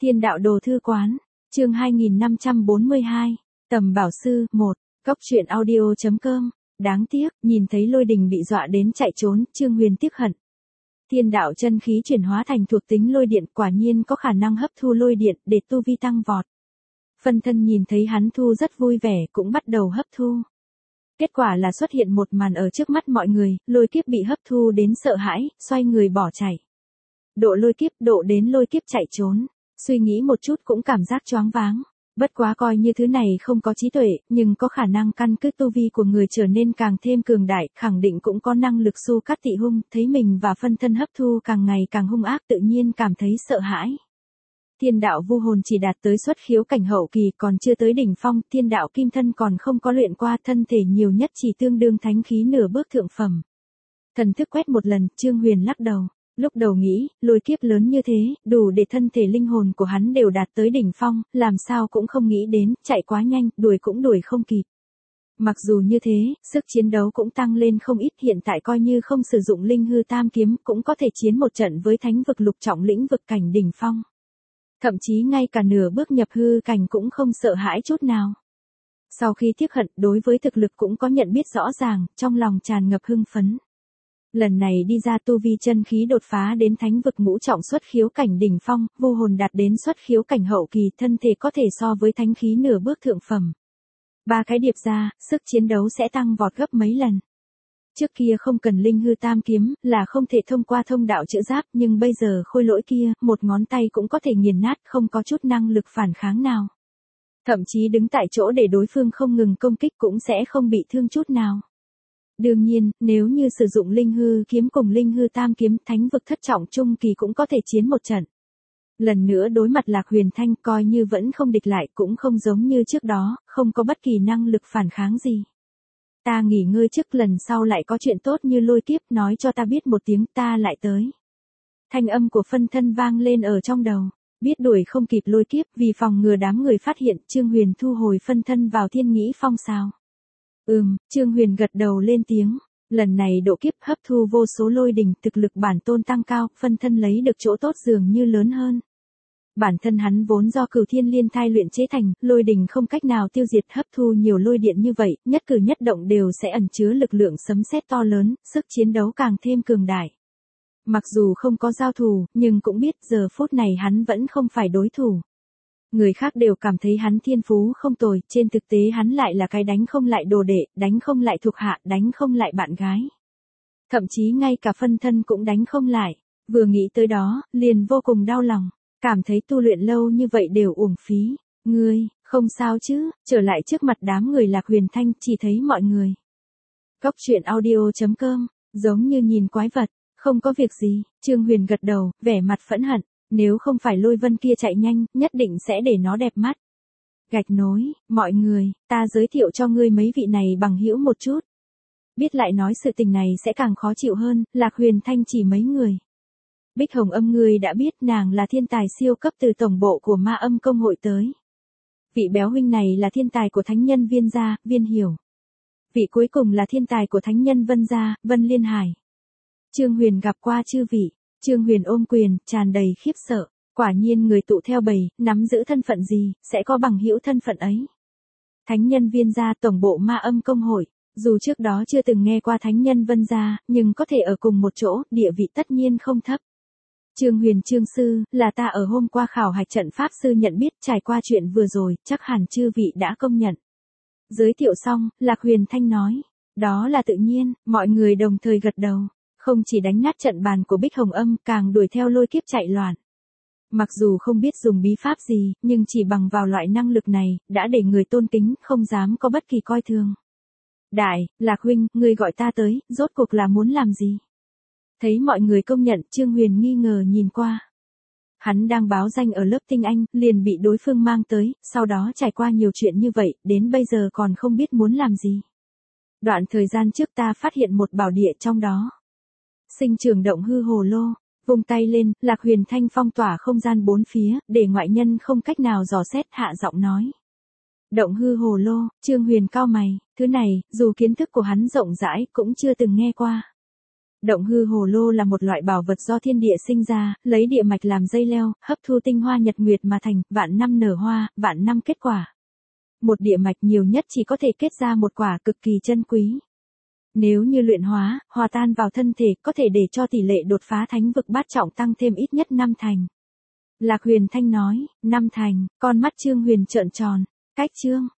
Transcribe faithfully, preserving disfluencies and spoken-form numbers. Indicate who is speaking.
Speaker 1: Thiên đạo đồ thư quán, chương hai nghìn năm trăm bốn mươi hai, tầm bảo sư, một, góc truyện audio.com, đáng tiếc, nhìn thấy lôi đình bị dọa đến chạy trốn, Trương Huyền tiếc hận. Thiên đạo chân khí chuyển hóa thành thuộc tính lôi điện quả nhiên có khả năng hấp thu lôi điện để tu vi tăng vọt. Phân thân nhìn thấy hắn thu rất vui vẻ cũng bắt đầu hấp thu. Kết quả là xuất hiện một màn ở trước mắt mọi người, lôi kiếp bị hấp thu đến sợ hãi, xoay người bỏ chạy. Độ lôi kiếp độ đến lôi kiếp chạy trốn, suy nghĩ một chút cũng cảm giác choáng váng. Bất quá coi như thứ này không có trí tuệ, nhưng có khả năng căn cứ tu vi của người trở nên càng thêm cường đại, khẳng định cũng có năng lực xu cắt tị hung, thấy mình và phân thân hấp thu càng ngày càng hung ác tự nhiên cảm thấy sợ hãi. Thiên đạo vu hồn chỉ đạt tới xuất khiếu cảnh hậu kỳ còn chưa tới đỉnh phong, thiên đạo kim thân còn không có luyện qua, thân thể nhiều nhất chỉ tương đương thánh khí nửa bước thượng phẩm. Thần thức quét một lần, Trương Huyền lắc đầu. Lúc đầu nghĩ, lôi kiếp lớn như thế, đủ để thân thể linh hồn của hắn đều đạt tới đỉnh phong, làm sao cũng không nghĩ đến, chạy quá nhanh, đuổi cũng đuổi không kịp. Mặc dù như thế, sức chiến đấu cũng tăng lên không ít, hiện tại coi như không sử dụng linh hư tam kiếm, cũng có thể chiến một trận với thánh vực lục trọng lĩnh vực cảnh đỉnh phong. Thậm chí ngay cả nửa bước nhập hư cảnh cũng không sợ hãi chút nào. Sau khi tiếc hận, đối với thực lực cũng có nhận biết rõ ràng, trong lòng tràn ngập hưng phấn. Lần này đi ra tu vi chân khí đột phá đến thánh vực ngũ trọng xuất khiếu cảnh đỉnh phong, vô hồn đạt đến xuất khiếu cảnh hậu kỳ, thân thể có thể so với thánh khí nửa bước thượng phẩm. Ba cái điệp ra, sức chiến đấu sẽ tăng vọt gấp mấy lần. Trước kia không cần linh hư tam kiếm, là không thể thông qua thông đạo chữa giáp, nhưng bây giờ khôi lỗi kia, một ngón tay cũng có thể nghiền nát, không có chút năng lực phản kháng nào. Thậm chí đứng tại chỗ để đối phương không ngừng công kích cũng sẽ không bị thương chút nào. Đương nhiên, nếu như sử dụng linh hư kiếm cùng linh hư tam kiếm, thánh vực thất trọng trung kỳ cũng có thể chiến một trận. Lần nữa đối mặt Lạc Huyền Thanh, coi như vẫn không địch lại, cũng không giống như trước đó, không có bất kỳ năng lực phản kháng gì. Ta nghỉ ngơi trước, lần sau lại có chuyện tốt như lôi kiếp, nói cho ta biết một tiếng, ta lại tới. Thanh âm của phân thân vang lên ở trong đầu. Biết đuổi không kịp lôi kiếp, vì phòng ngừa đám người phát hiện, Trương Huyền thu hồi phân thân vào thiên nghĩ phong sao. Ừm, Trương Huyền gật đầu lên tiếng. Lần này độ kiếp hấp thu vô số lôi đình, thực lực bản tôn tăng cao, phân thân lấy được chỗ tốt dường như lớn hơn. Bản thân hắn vốn do cửu thiên liên thai luyện chế thành, lôi đình không cách nào tiêu diệt, hấp thu nhiều lôi điện như vậy, nhất cử nhất động đều sẽ ẩn chứa lực lượng sấm sét to lớn, sức chiến đấu càng thêm cường đại. Mặc dù không có giao thủ, nhưng cũng biết giờ phút này hắn vẫn không phải đối thủ. Người khác đều cảm thấy hắn thiên phú không tồi, trên thực tế hắn lại là cái đánh không lại đồ đệ, đánh không lại thuộc hạ, đánh không lại bạn gái. Thậm chí ngay cả phân thân cũng đánh không lại, vừa nghĩ tới đó, liền vô cùng đau lòng, cảm thấy tu luyện lâu như vậy đều uổng phí. Ngươi, không sao chứ, trở lại trước mặt đám người Lạc Huyền Thanh, chỉ thấy mọi người. Góc truyện audio.com, giống như nhìn quái vật, không có việc gì, Trương Huyền gật đầu, vẻ mặt phẫn hận. Nếu không phải lôi vân kia chạy nhanh, nhất định sẽ để nó đẹp mắt. Gạch nối, mọi người, ta giới thiệu cho ngươi mấy vị này bằng hữu một chút. Biết lại nói sự tình này sẽ càng khó chịu hơn, Lạc Huyền Thanh chỉ mấy người. Bích Hồng Âm ngươi đã biết, nàng là thiên tài siêu cấp từ tổng bộ của Ma Âm Công hội tới. Vị béo huynh này là thiên tài của thánh nhân Viên gia, Viên Hiểu. Vị cuối cùng là thiên tài của thánh nhân Vân gia, Vân Liên Hải. Trương Huyền gặp qua chư vị. Trương Huyền ôm quyền, tràn đầy khiếp sợ, quả nhiên người tụ theo bầy, nắm giữ thân phận gì, sẽ có bằng hữu thân phận ấy. Thánh nhân Viên gia, tổng bộ Ma Âm Công hội, dù trước đó chưa từng nghe qua thánh nhân Vân gia, nhưng có thể ở cùng một chỗ, địa vị tất nhiên không thấp. Trương Huyền Trương sư, là ta ở hôm qua khảo hạch trận pháp sư nhận biết, trải qua chuyện vừa rồi, chắc hẳn chư vị đã công nhận. Giới thiệu xong, Lạc Huyền Thanh nói, đó là tự nhiên, mọi người đồng thời gật đầu. Không chỉ đánh nát trận bàn của Bích Hồng Âm, càng đuổi theo lôi kiếp chạy loạn. Mặc dù không biết dùng bí pháp gì, nhưng chỉ bằng vào loại năng lực này, đã để người tôn kính, không dám có bất kỳ coi thường. Đại, Lạc huynh, ngươi gọi ta tới, rốt cuộc là muốn làm gì? Thấy mọi người công nhận, Trương Huyền nghi ngờ nhìn qua. Hắn đang báo danh ở lớp tinh anh, liền bị đối phương mang tới, sau đó trải qua nhiều chuyện như vậy, đến bây giờ còn không biết muốn làm gì. Đoạn thời gian trước ta phát hiện một bảo địa trong đó. Sinh trưởng động hư hồ lô, vung tay lên, Lạc Huyền Thanh phong tỏa không gian bốn phía, để ngoại nhân không cách nào dò xét, hạ giọng nói. Động hư hồ lô, Trương Huyền cau mày, thứ này, dù kiến thức của hắn rộng rãi, cũng chưa từng nghe qua. Động hư hồ lô là một loại bảo vật do thiên địa sinh ra, lấy địa mạch làm dây leo, hấp thu tinh hoa nhật nguyệt mà thành, vạn năm nở hoa, vạn năm kết quả. Một địa mạch nhiều nhất chỉ có thể kết ra một quả cực kỳ chân quý. Nếu như luyện hóa, hòa tan vào thân thể, có thể để cho tỷ lệ đột phá thánh vực bát trọng tăng thêm ít nhất năm thành. Lạc Huyền Thanh nói, năm thành, con mắt Trương Huyền trợn tròn, cách Trương